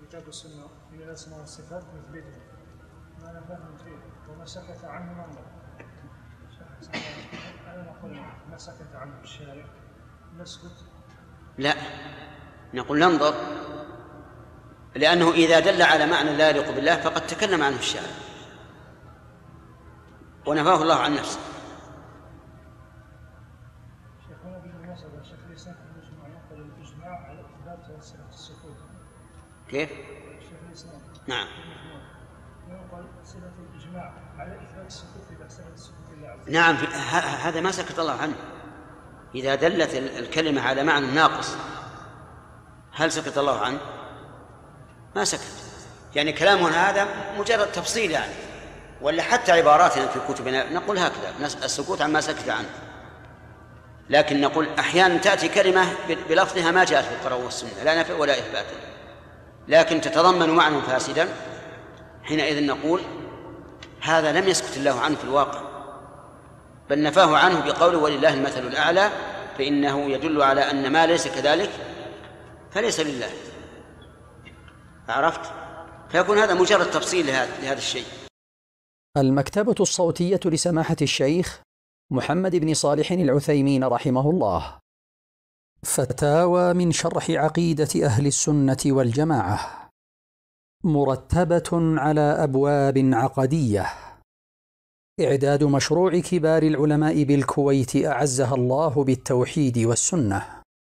الكتاب والسنة من الأسماء والصفات مثبته ما نفهم فيه وما سكت عنه ننظر. أنا نقول ما سكت عنه الشارع نسكت. لا، نقول ننظر، لأنه إذا دل على معنى لا يليق بالله فقد تكلم عنه الشارع ونفاه الله عن نفسه. شيخنا بالمناسبة شيخ الإسلام يقول الإجماع على إثبات صفة السكوت. كيف؟ شيخ الإسلام نعم يقول صفة الإجماع على إثبات السكوت إذا صفة السكوت الله. نعم، هذا ما سكت الله عنه. إذا دلت الكلمة على معنى ناقص هل سكت الله عنه؟ ما سكت. يعني كلامنا هذا مجرد تفصيل يعني، ولا حتى عباراتنا في كتبنا نقول هكذا السكوت عما سكت عنه. لكن نقول أحيانا تأتي كلمة بلفظها ما جاءت في القرآن والسنة لا نفي ولا إثبات، لكن تتضمن معنى فاسدا، حينئذ نقول هذا لم يسكت الله عنه في الواقع، بل نفاه عنه بقوله ولله المثل الأعلى، فإنه يدل على أن ما ليس كذلك فليس لله. عرفت؟ فيكون هذا مجرد تفصيل لهذا الشيء. المكتبة الصوتية لسماحة الشيخ محمد بن صالح العثيمين رحمه الله. فتاوى من شرح عقيدة أهل السنة والجماعة، مرتبة على أبواب عقدية. إعداد مشروع كبار العلماء بالكويت أعزها الله بالتوحيد والسنة.